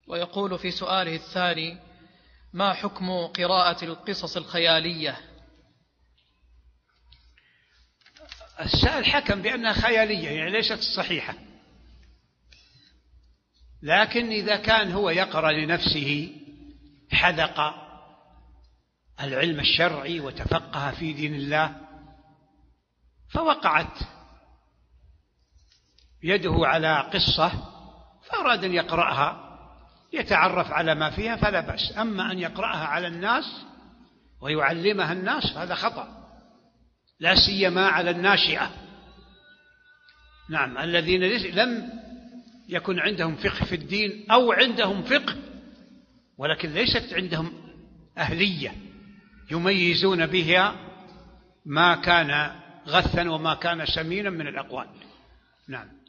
ويقول في سؤاله الثاني: ما حكم قراءة القصص الخيالية؟ السائل حكم بأنها خيالية، يعني ليست صحيحة، لكن إذا كان هو يقرأ لنفسه حذق العلم الشرعي وتفقه في دين الله، فوقعت يده على قصة فأراد أن يقرأها يتعرف على ما فيها فلا بأس. أما أن يقرأها على الناس ويعلمها الناس هذا خطأ، لا سيما على الناشئة. نعم، الذين لم يكن عندهم فقه في الدين أو عندهم فقه ولكن ليست عندهم أهلية يميزون بها ما كان غثا وما كان سمينا من الأقوال. نعم.